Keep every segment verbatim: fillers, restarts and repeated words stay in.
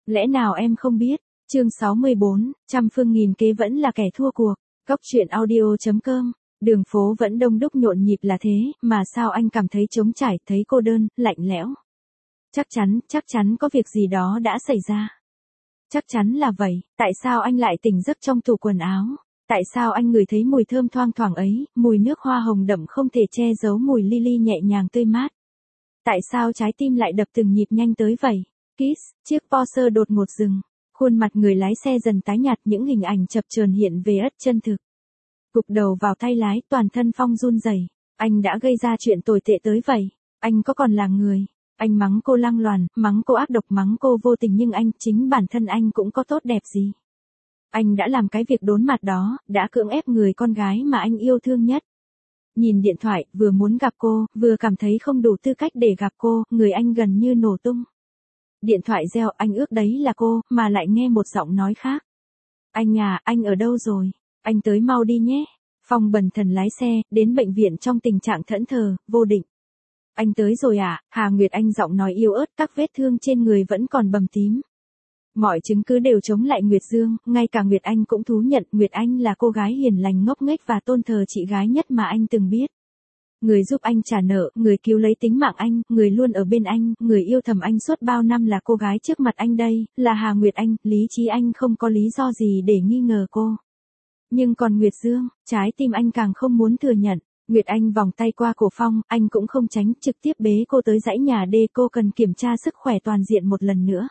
Lẽ nào em không biết? Chương sáu mươi bốn, trăm phương nghìn kế vẫn là kẻ thua cuộc. Cóc truyện audio chấm com. Đường phố vẫn đông đúc nhộn nhịp là thế, mà sao anh cảm thấy trống trải, thấy cô đơn, lạnh lẽo? Chắc chắn, chắc chắn có việc gì đó đã xảy ra. Chắc chắn là vậy, tại sao anh lại tỉnh giấc trong tủ quần áo? Tại sao anh ngửi thấy mùi thơm thoang thoảng ấy, mùi nước hoa hồng đậm không thể che giấu mùi lily nhẹ nhàng tươi mát? Tại sao trái tim lại đập từng nhịp nhanh tới vậy? Kiss, chiếc Porsche đột ngột dừng. Khuôn mặt người lái xe dần tái nhạt, những hình ảnh chập chờn hiện về ất chân thực. Gục đầu vào tay lái, toàn thân Phong run rẩy. Anh đã gây ra chuyện tồi tệ tới vậy. Anh có còn là người? Anh mắng cô lăng loàn, mắng cô ác độc, mắng cô vô tình, nhưng anh, chính bản thân anh cũng có tốt đẹp gì. Anh đã làm cái việc đốn mặt đó, đã cưỡng ép người con gái mà anh yêu thương nhất. Nhìn điện thoại, vừa muốn gặp cô, vừa cảm thấy không đủ tư cách để gặp cô, người anh gần như nổ tung. Điện thoại reo, anh ước đấy là cô, mà lại nghe một giọng nói khác. Anh à, anh ở đâu rồi? Anh tới mau đi nhé. Phong bần thần lái xe, đến bệnh viện trong tình trạng thẫn thờ, vô định. Anh tới rồi à? Hà Nguyệt Anh giọng nói yếu ớt, các vết thương trên người vẫn còn bầm tím. Mọi chứng cứ đều chống lại Nguyệt Dương, ngay cả Nguyệt Anh cũng thú nhận Nguyệt Anh là cô gái hiền lành ngốc nghếch và tôn thờ chị gái nhất mà anh từng biết. Người giúp anh trả nợ, người cứu lấy tính mạng anh, người luôn ở bên anh, người yêu thầm anh suốt bao năm là cô gái trước mặt anh đây, là Hà Nguyệt Anh, lý trí anh không có lý do gì để nghi ngờ cô. Nhưng còn Nguyệt Dương, trái tim anh càng không muốn thừa nhận. Nguyệt Anh vòng tay qua cổ Phong, anh cũng không tránh, trực tiếp bế cô tới dãy nhà D, cô cần kiểm tra sức khỏe toàn diện một lần nữa.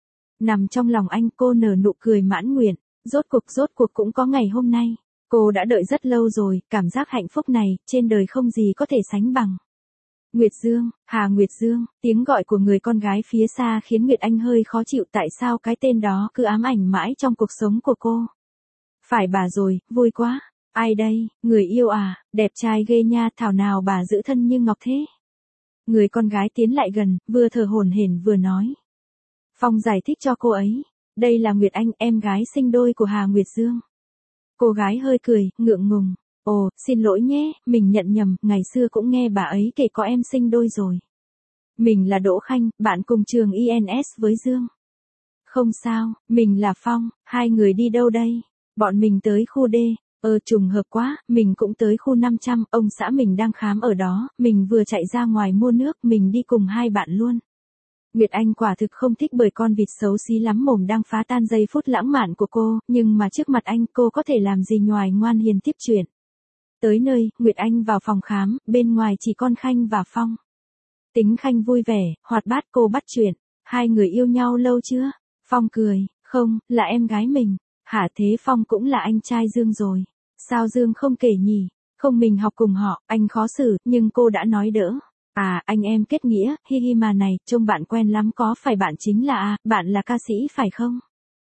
Nằm trong lòng anh, cô nở nụ cười mãn nguyện, rốt cuộc rốt cuộc cũng có ngày hôm nay. Cô đã đợi rất lâu rồi, cảm giác hạnh phúc này, trên đời không gì có thể sánh bằng. Nguyệt Dương, Hà Nguyệt Dương, tiếng gọi của người con gái phía xa khiến Nguyệt Anh hơi khó chịu, tại sao cái tên đó cứ ám ảnh mãi trong cuộc sống của cô. Phải bà rồi, vui quá. Ai đây, người yêu à, đẹp trai ghê nha, thảo nào bà giữ thân như ngọc thế. Người con gái tiến lại gần, vừa thở hổn hển vừa nói. Phong giải thích cho cô ấy, đây là Nguyệt Anh, em gái sinh đôi của Hà Nguyệt Dương. Cô gái hơi cười, ngượng ngùng, ồ, xin lỗi nhé, mình nhận nhầm, ngày xưa cũng nghe bà ấy kể có em sinh đôi rồi. Mình là Đỗ Khanh, bạn cùng trường i en ét với Dương. Không sao, mình là Phong, hai người đi đâu đây? Bọn mình tới khu D. Ờ trùng hợp quá, mình cũng tới khu năm trăm, ông xã mình đang khám ở đó, mình vừa chạy ra ngoài mua nước, mình đi cùng hai bạn luôn. Nguyệt Anh quả thực không thích bởi con vịt xấu xí lắm mồm đang phá tan giây phút lãng mạn của cô, nhưng mà trước mặt anh cô có thể làm gì ngoài ngoan hiền tiếp chuyện. Tới nơi, Nguyệt Anh vào phòng khám, bên ngoài chỉ con Khanh và Phong. Tính Khanh vui vẻ, hoạt bát, cô bắt chuyện. Hai người yêu nhau lâu chưa? Phong cười, không, là em gái mình. Hả, thế Phong cũng là anh trai Dương rồi. Sao Dương không kể nhỉ? Không, mình học cùng họ, anh khó xử, nhưng cô đã nói đỡ. À, anh em kết nghĩa, hi hi mà này, trông bạn quen lắm, có phải bạn chính là à, bạn là ca sĩ phải không?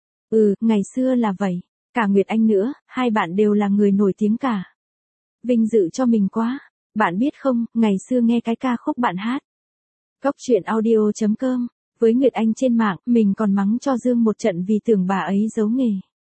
Ừ, ngày xưa là vậy. Cả Nguyệt Anh nữa, hai bạn đều là người nổi tiếng cả. Vinh dự cho mình quá. Bạn biết không, ngày xưa nghe cái ca khúc bạn hát. Cóc truyện audio chấm com. Với Nguyệt Anh trên mạng, mình còn mắng cho Dương một trận vì tưởng bà ấy giấu nghề.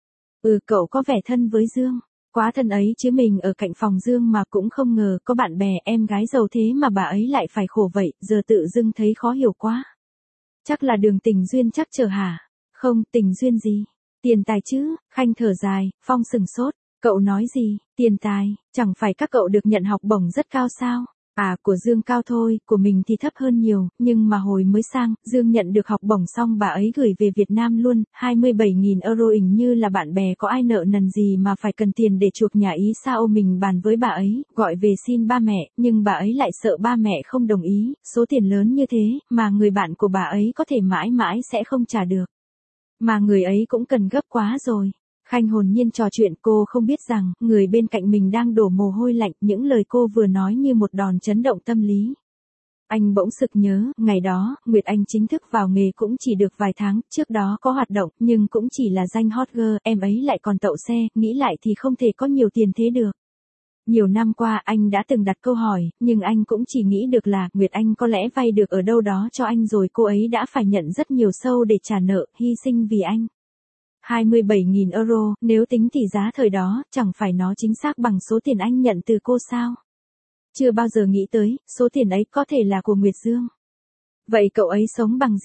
Ừ, cậu có vẻ thân với Dương. Quá thân ấy chứ, mình ở cạnh phòng Dương mà cũng không ngờ có bạn bè em gái giàu thế mà bà ấy lại phải khổ vậy, giờ tự dưng thấy khó hiểu quá. Chắc là đường tình duyên chắc chờ hả? Không, tình duyên gì? Tiền tài chứ, Khanh thở dài, Phong sừng sốt. Cậu nói gì? Tiền tài, chẳng phải các cậu được nhận học bổng rất cao sao? À, của Dương cao thôi, của mình thì thấp hơn nhiều, nhưng mà hồi mới sang, Dương nhận được học bổng xong bà ấy gửi về Việt Nam luôn, hai mươi bảy nghìn euro, hình như là bạn bè có ai nợ nần gì mà phải cần tiền để chuộc nhà ý sao. Mình bàn với bà ấy, gọi về xin ba mẹ, nhưng bà ấy lại sợ ba mẹ không đồng ý, số tiền lớn như thế, mà người bạn của bà ấy có thể mãi mãi sẽ không trả được. Mà người ấy cũng cần gấp quá rồi. Khanh hồn nhiên trò chuyện, cô không biết rằng, người bên cạnh mình đang đổ mồ hôi lạnh, những lời cô vừa nói như một đòn chấn động tâm lý. Anh bỗng sực nhớ, ngày đó, Nguyệt Anh chính thức vào nghề cũng chỉ được vài tháng, trước đó có hoạt động, nhưng cũng chỉ là danh hot girl, em ấy lại còn tậu xe, nghĩ lại thì không thể có nhiều tiền thế được. Nhiều năm qua anh đã từng đặt câu hỏi, nhưng anh cũng chỉ nghĩ được là, Nguyệt Anh có lẽ vay được ở đâu đó cho anh rồi cô ấy đã phải nhận rất nhiều sâu để trả nợ, hy sinh vì anh. hai mươi bảy nghìn euro, nếu tính tỷ giá thời đó, chẳng phải nó chính xác bằng số tiền anh nhận từ cô sao? Chưa bao giờ nghĩ tới, số tiền ấy có thể là của Nguyệt Dương. Vậy cậu ấy sống bằng gì?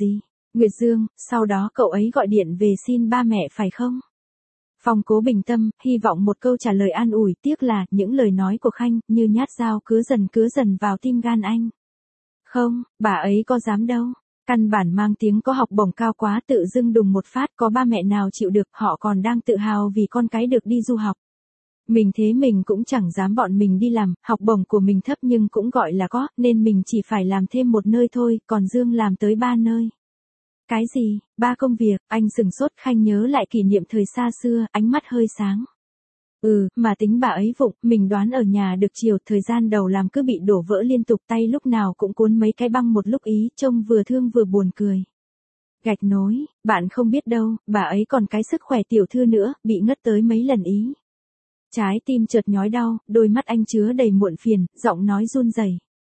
Nguyệt Dương, sau đó cậu ấy gọi điện về xin ba mẹ phải không? Phong cố bình tâm, hy vọng một câu trả lời an ủi, tiếc là những lời nói của Khanh như nhát dao cứ dần cứ dần vào tim gan anh. Không, bà ấy có dám đâu. Căn bản mang tiếng có học bổng cao quá tự dưng đùng một phát có ba mẹ nào chịu được, họ còn đang tự hào vì con cái được đi du học. Mình thế mình cũng chẳng dám, bọn mình đi làm, học bổng của mình thấp nhưng cũng gọi là có, nên mình chỉ phải làm thêm một nơi thôi, còn Dương làm tới ba nơi. Cái gì, ba công việc, anh sừng sốt. Khanh nhớ lại kỷ niệm thời xa xưa, ánh mắt hơi sáng. Ừ, mà tính bà ấy vụng, mình đoán ở nhà được chiều, thời gian đầu làm cứ bị đổ vỡ liên tục, tay lúc nào cũng cuốn mấy cái băng một lúc ý, trông vừa thương vừa buồn cười. Gạch nối, bạn không biết đâu, bà ấy còn cái sức khỏe tiểu thư nữa, bị ngất tới mấy lần ý. Trái tim chợt nhói đau, đôi mắt anh chứa đầy muộn phiền, giọng nói run rẩy.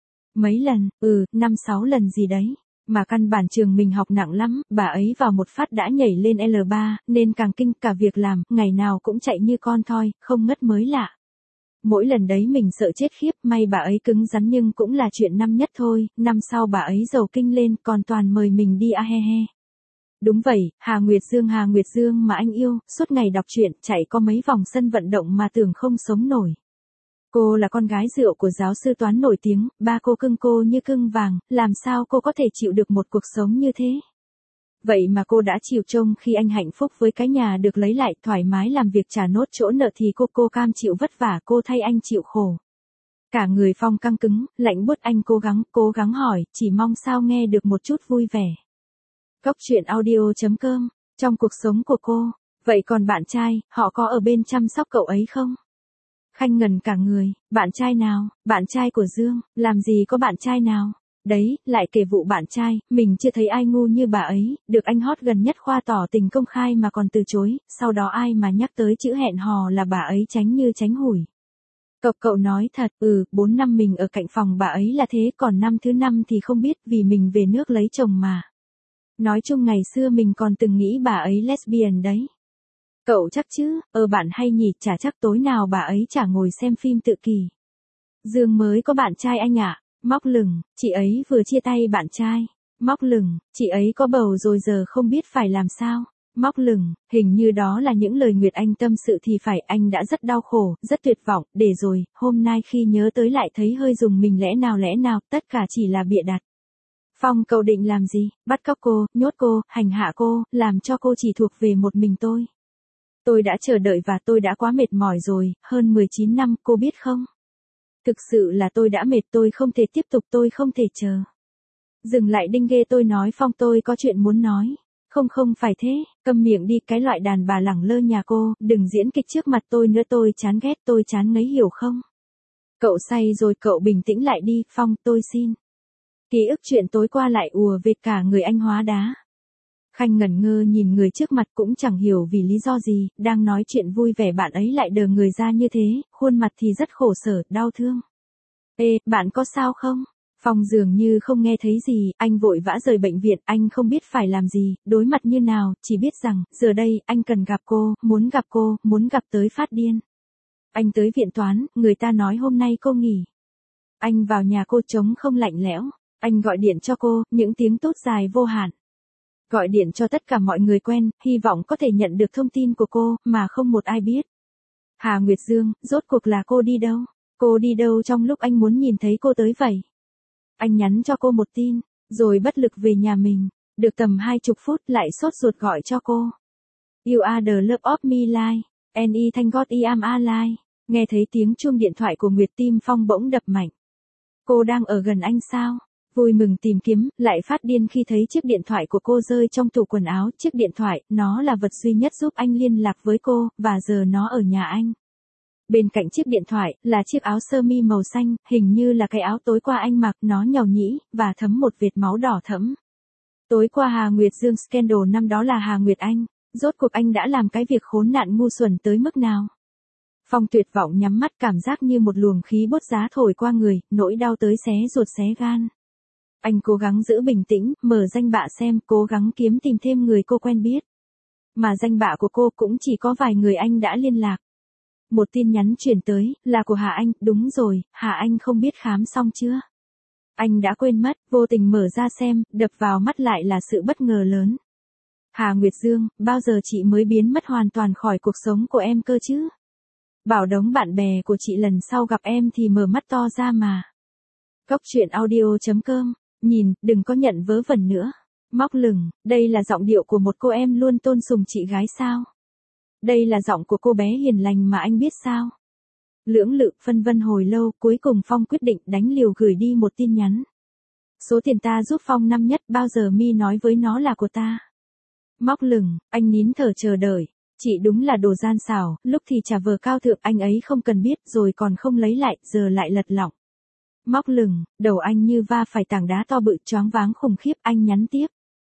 Mấy lần, ừ, năm sáu lần gì đấy. Mà căn bản trường mình học nặng lắm, bà ấy vào một phát đã nhảy lên L ba, nên càng kinh, cả việc làm, ngày nào cũng chạy như con thoi, không ngất mới lạ. Mỗi lần đấy mình sợ chết khiếp, may bà ấy cứng rắn nhưng cũng là chuyện năm nhất thôi, năm sau bà ấy giàu kinh lên, còn toàn mời mình đi a he he. Đúng vậy, Hà Nguyệt Dương Hà Nguyệt Dương mà anh yêu, suốt ngày đọc truyện, chạy có mấy vòng sân vận động mà tưởng không sống nổi. Cô là con gái rượu của giáo sư toán nổi tiếng, ba cô cưng cô như cưng vàng, làm sao cô có thể chịu được một cuộc sống như thế? Vậy mà cô đã chịu trông khi anh hạnh phúc với cái nhà được lấy lại, thoải mái làm việc trả nốt chỗ nợ thì cô cô cam chịu vất vả, cô thay anh chịu khổ. Cả người Phong căng cứng, lạnh buốt. Anh cố gắng, cố gắng hỏi, chỉ mong sao nghe được một chút vui vẻ. Góc truyện audio chấm com, trong cuộc sống của cô, vậy còn bạn trai, họ có ở bên chăm sóc cậu ấy không? Khanh ngần cả người, bạn trai nào, bạn trai của Dương, làm gì có bạn trai nào? Đấy, lại kể vụ bạn trai, mình chưa thấy ai ngu như bà ấy, được anh hot gần nhất khoa tỏ tình công khai mà còn từ chối, sau đó ai mà nhắc tới chữ hẹn hò là bà ấy tránh như tránh hủi. Cậu cậu nói thật, ừ, bốn năm mình ở cạnh phòng bà ấy là thế, còn năm thứ năm thì không biết vì mình về nước lấy chồng mà. Nói chung ngày xưa mình còn từng nghĩ bà ấy lesbian đấy. Cậu chắc chứ, ờ bạn hay nhỉ, chả chắc tối nào bà ấy chả ngồi xem phim tự kỷ. Dương mới có bạn trai anh ạ. Móc lửng, chị ấy vừa chia tay bạn trai. Móc lửng, chị ấy có bầu rồi giờ không biết phải làm sao. Móc lửng, hình như đó là những lời Nguyệt Anh tâm sự thì phải, anh đã rất đau khổ, rất tuyệt vọng, để rồi, hôm nay khi nhớ tới lại thấy hơi rùng mình, lẽ nào lẽ nào, tất cả chỉ là bịa đặt. Phong cậu định làm gì, bắt cóc cô, nhốt cô, hành hạ cô, làm cho cô chỉ thuộc về một mình tôi. Tôi đã chờ đợi và tôi đã quá mệt mỏi rồi, hơn mười chín năm, cô biết không? Thực sự là tôi đã mệt, tôi không thể tiếp tục, tôi không thể chờ. Dừng lại đinh ghê, tôi nói Phong tôi có chuyện muốn nói. Không không phải thế, câm miệng đi, cái loại đàn bà lẳng lơ nhà cô, đừng diễn kịch trước mặt tôi nữa, tôi chán ghét, tôi chán ngấy, hiểu không? Cậu say rồi, cậu bình tĩnh lại đi, Phong, tôi xin. Ký ức chuyện tối qua lại ùa về, cả người anh hóa đá. Khanh ngẩn ngơ nhìn người trước mặt, cũng chẳng hiểu vì lý do gì, đang nói chuyện vui vẻ bạn ấy lại đờ người ra như thế, khuôn mặt thì rất khổ sở, đau thương. Ê, bạn có sao không? Phong dường như không nghe thấy gì, anh vội vã rời bệnh viện, anh không biết phải làm gì, đối mặt như nào, chỉ biết rằng, giờ đây, anh cần gặp cô, muốn gặp cô, muốn gặp tới phát điên. Anh tới viện toán, người ta nói hôm nay cô nghỉ. Anh vào nhà cô trống không, lạnh lẽo. Anh gọi điện cho cô, những tiếng tút dài vô hạn. Gọi điện cho tất cả mọi người quen, hy vọng có thể nhận được thông tin của cô, mà không một ai biết. Hà Nguyệt Dương, rốt cuộc là cô đi đâu? Cô đi đâu trong lúc anh muốn nhìn thấy cô tới vậy? Anh nhắn cho cô một tin, rồi bất lực về nhà mình. Được tầm hai chục phút lại sốt ruột gọi cho cô. You are the love of me life, and I thank God I am alive. Nghe thấy tiếng chuông điện thoại của Nguyệt, tim Phong bỗng đập mạnh. Cô đang ở gần anh sao? Vui mừng tìm kiếm, lại phát điên khi thấy chiếc điện thoại của cô rơi trong tủ quần áo. Chiếc điện thoại, nó là vật duy nhất giúp anh liên lạc với cô, và giờ nó ở nhà anh. Bên cạnh chiếc điện thoại, là chiếc áo sơ mi màu xanh, hình như là cái áo tối qua anh mặc, nó nhàu nhĩ, và thấm một vệt máu đỏ thẫm. Tối qua Hà Nguyệt Dương scandal, năm đó là Hà Nguyệt Anh. Rốt cuộc anh đã làm cái việc khốn nạn ngu xuẩn tới mức nào? Phong tuyệt vọng nhắm mắt, cảm giác như một luồng khí bút giá thổi qua người, nỗi đau tới xé ruột xé gan. Anh cố gắng giữ bình tĩnh, mở danh bạ xem, cố gắng kiếm tìm thêm người cô quen biết. Mà danh bạ của cô cũng chỉ có vài người anh đã liên lạc. Một tin nhắn chuyển tới, là của Hà Anh, đúng rồi, Hà Anh không biết khám xong chưa? Anh đã quên mất, vô tình mở ra xem, đập vào mắt lại là sự bất ngờ lớn. Hà Nguyệt Dương, bao giờ chị mới biến mất hoàn toàn khỏi cuộc sống của em cơ chứ? Bảo đống bạn bè của chị lần sau gặp em thì mở mắt to ra mà. Cốc truyện audio chấm com, nhìn, đừng có nhận vớ vẩn nữa. Móc lửng, đây là giọng điệu của một cô em luôn tôn sùng chị gái sao? Đây là giọng của cô bé hiền lành mà anh biết sao? Lưỡng lự phân vân hồi lâu, cuối cùng Phong quyết định đánh liều gửi đi một tin nhắn. Số tiền ta giúp Phong năm nhất bao giờ mi nói với nó là của ta. Móc lửng, anh nín thở chờ đợi. Chị đúng là đồ gian xảo, lúc thì trả vờ cao thượng anh ấy không cần biết rồi còn không lấy lại, giờ lại lật lọng. Móc lửng, đầu anh như va phải tảng đá to bự choáng váng khủng khiếp, anh nhắn tiếp.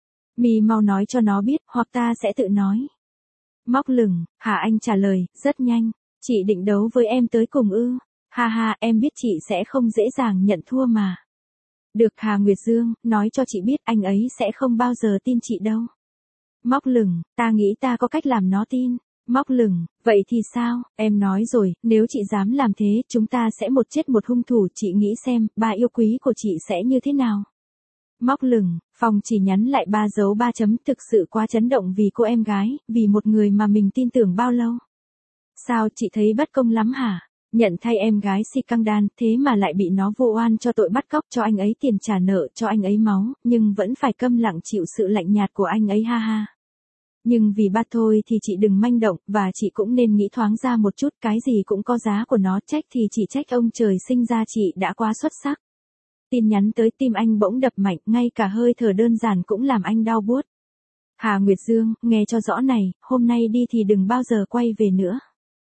Mi mau nói cho nó biết, hoặc ta sẽ tự nói. Móc lửng, hả anh trả lời, rất nhanh. Chị định đấu với em tới cùng ư? Ha ha, em biết chị sẽ không dễ dàng nhận thua mà. Được Hà Nguyệt Dương, nói cho chị biết anh ấy sẽ không bao giờ tin chị đâu. Móc lửng, ta nghĩ ta có cách làm nó tin. Móc lửng, vậy thì sao, em nói rồi, nếu chị dám làm thế, chúng ta sẽ một chết một hung thủ, chị nghĩ xem, ba yêu quý của chị sẽ như thế nào. Móc lửng, Phong chỉ nhắn lại ba dấu ba chấm, thực sự quá chấn động vì cô em gái, vì một người mà mình tin tưởng bao lâu. Sao chị thấy bất công lắm hả? Nhận thay em gái si căng đan, thế mà lại bị nó vô oan cho tội bắt cóc cho anh ấy tiền trả nợ cho anh ấy máu, nhưng vẫn phải câm lặng chịu sự lạnh nhạt của anh ấy ha ha. Nhưng vì ba thôi thì chị đừng manh động, và chị cũng nên nghĩ thoáng ra một chút, cái gì cũng có giá của nó, trách thì chỉ trách ông trời sinh ra chị đã quá xuất sắc. Tin nhắn tới tim anh bỗng đập mạnh, ngay cả hơi thở đơn giản cũng làm anh đau buốt. Hà Nguyệt Dương, nghe cho rõ này, hôm nay đi thì đừng bao giờ quay về nữa.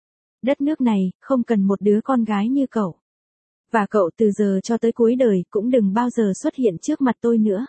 Đất nước này, không cần một đứa con gái như cậu. Và cậu từ giờ cho tới cuối đời, cũng đừng bao giờ xuất hiện trước mặt tôi nữa.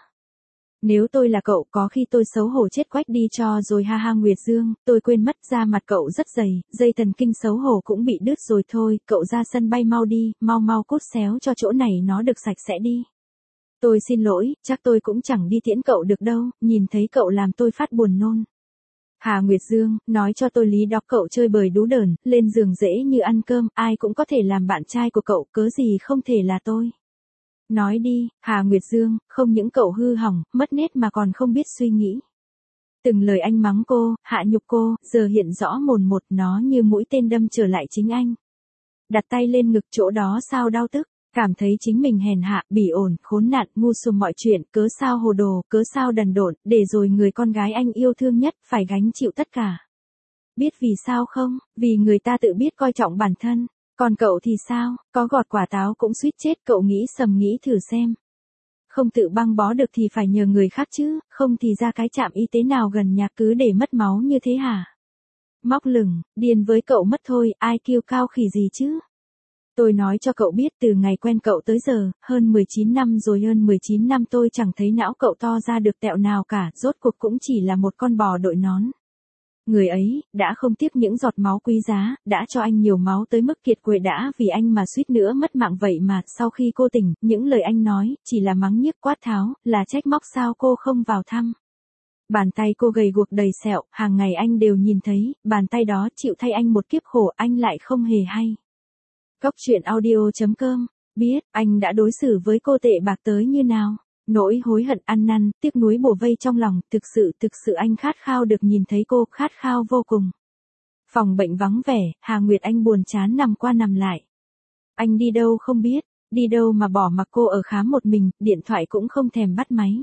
Nếu tôi là cậu, có khi tôi xấu hổ chết quách đi cho rồi ha ha. Nguyệt Dương, tôi quên mất da mặt cậu rất dày, dây thần kinh xấu hổ cũng bị đứt rồi thôi, cậu ra sân bay mau đi, mau mau cút xéo cho chỗ này nó được sạch sẽ đi. Tôi xin lỗi, chắc tôi cũng chẳng đi tiễn cậu được đâu, nhìn thấy cậu làm tôi phát buồn nôn. Hà Nguyệt Dương, nói cho tôi lý đó, cậu chơi bời đú đờn, lên giường dễ như ăn cơm, ai cũng có thể làm bạn trai của cậu, cớ gì không thể là tôi. Nói đi, Hà Nguyệt Dương, không những cậu hư hỏng, mất nết mà còn không biết suy nghĩ. Từng lời anh mắng cô, hạ nhục cô, giờ hiện rõ mồn một, nó như mũi tên đâm trở lại chính anh. Đặt tay lên ngực, chỗ đó sao đau tức, cảm thấy chính mình hèn hạ, bỉ ổi, khốn nạn, ngu xuẩn mọi chuyện, cớ sao hồ đồ, cớ sao đần độn, để rồi người con gái anh yêu thương nhất phải gánh chịu tất cả. Biết vì sao không? Vì người ta tự biết coi trọng bản thân. Còn cậu thì sao, có gọt quả táo cũng suýt chết, cậu nghĩ sầm nghĩ thử xem. Không tự băng bó được thì phải nhờ người khác chứ, không thì ra cái trạm y tế nào gần nhà cứ để mất máu như thế hả? Móc lửng, điên với cậu mất thôi, ai kiêu cao khỉ gì chứ? Tôi nói cho cậu biết, từ ngày quen cậu tới giờ, hơn mười chín năm rồi, hơn mười chín năm tôi chẳng thấy não cậu to ra được tẹo nào cả, rốt cuộc cũng chỉ là một con bò đội nón. Người ấy, đã không tiếc những giọt máu quý giá, đã cho anh nhiều máu tới mức kiệt quệ, đã vì anh mà suýt nữa mất mạng, vậy mà, sau khi cô tỉnh, những lời anh nói, chỉ là mắng nhiếc quát tháo, là trách móc sao cô không vào thăm. Bàn tay cô gầy guộc đầy sẹo, hàng ngày anh đều nhìn thấy, bàn tay đó chịu thay anh một kiếp khổ, anh lại không hề hay. Cốc truyện audio chấm com, biết, anh đã đối xử với cô tệ bạc tới như nào. Nỗi hối hận ăn năn, tiếc nuối bủa vây trong lòng, thực sự, thực sự anh khát khao được nhìn thấy cô, khát khao vô cùng. Phòng bệnh vắng vẻ, Hà Nguyệt Anh buồn chán nằm qua nằm lại. Anh đi đâu không biết, đi đâu mà bỏ mặc cô ở khám một mình, điện thoại cũng không thèm bắt máy.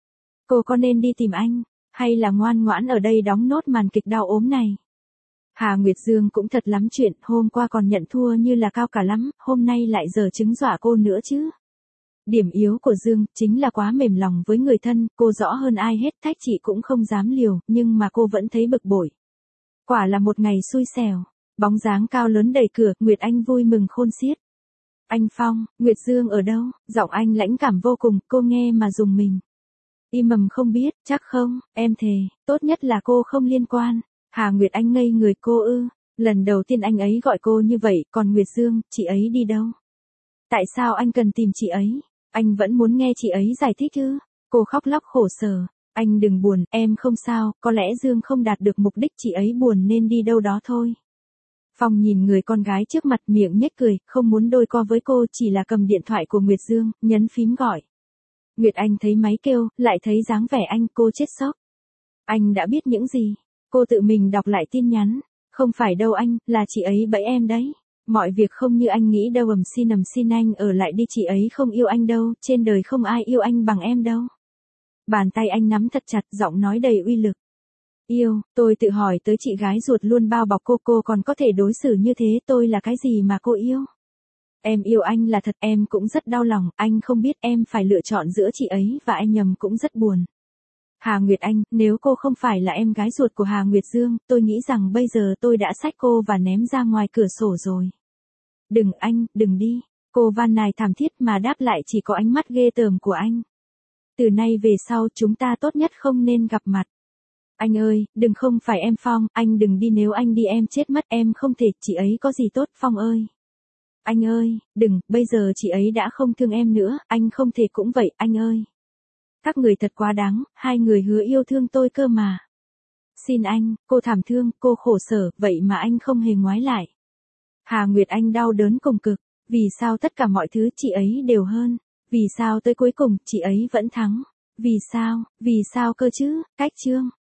Cô có nên đi tìm anh, hay là ngoan ngoãn ở đây đóng nốt màn kịch đau ốm này? Hà Nguyệt Dương cũng thật lắm chuyện, hôm qua còn nhận thua như là cao cả lắm, hôm nay lại giở trứng dọa cô nữa chứ. Điểm yếu của Dương, chính là quá mềm lòng với người thân, cô rõ hơn ai hết, thách chị cũng không dám liều, nhưng mà cô vẫn thấy bực bội. Quả là một ngày xui xẻo, bóng dáng cao lớn đẩy cửa, Nguyệt Anh vui mừng khôn xiết. Anh Phong, Nguyệt Dương ở đâu? Giọng anh lãnh cảm vô cùng, cô nghe mà rùng mình. Im mầm không biết, chắc không, em thề, tốt nhất là cô không liên quan. Hà Nguyệt Anh ngây người, cô ư, lần đầu tiên anh ấy gọi cô như vậy, còn Nguyệt Dương, chị ấy đi đâu? Tại sao anh cần tìm chị ấy? Anh vẫn muốn nghe chị ấy giải thích ư? Cô khóc lóc khổ sở. Anh đừng buồn, em không sao, có lẽ Dương không đạt được mục đích, chị ấy buồn nên đi đâu đó thôi. Phong nhìn người con gái trước mặt, miệng nhếch cười, không muốn đôi co với cô, chỉ là cầm điện thoại của Nguyệt Dương, nhấn phím gọi. Nguyệt Anh thấy máy kêu, lại thấy dáng vẻ anh, cô chết sốc. Anh đã biết những gì? Cô tự mình đọc lại tin nhắn. Không phải đâu anh, là chị ấy bẫy em đấy. Mọi việc không như anh nghĩ đâu, ầm xin ầm xin anh ở lại đi, chị ấy không yêu anh đâu, trên đời không ai yêu anh bằng em đâu. Bàn tay anh nắm thật chặt, giọng nói đầy uy lực. Yêu, tôi tự hỏi tới chị gái ruột luôn bao bọc cô, cô còn có thể đối xử như thế, tôi là cái gì mà cô yêu? Em yêu anh là thật, em cũng rất đau lòng, anh không biết em phải lựa chọn giữa chị ấy và anh nhầm cũng rất buồn. Hà Nguyệt Anh, nếu cô không phải là em gái ruột của Hà Nguyệt Dương, tôi nghĩ rằng bây giờ tôi đã xách cô và ném ra ngoài cửa sổ rồi. Đừng anh, đừng đi. Cô van nài thảm thiết mà đáp lại chỉ có ánh mắt ghê tởm của anh. Từ nay về sau chúng ta tốt nhất không nên gặp mặt. Anh ơi, đừng, không phải em Phong, anh đừng đi, nếu anh đi em chết mất, em không thể, chị ấy có gì tốt, Phong ơi. Anh ơi, đừng, bây giờ chị ấy đã không thương em nữa, anh không thể cũng vậy, anh ơi. Các người thật quá đáng, hai người hứa yêu thương tôi cơ mà. Xin anh, cô thảm thương, cô khổ sở, vậy mà anh không hề ngoái lại. Hà Nguyệt Anh đau đớn cùng cực, vì sao tất cả mọi thứ chị ấy đều hơn, vì sao tới cuối cùng chị ấy vẫn thắng, vì sao, vì sao cơ chứ, cách chương.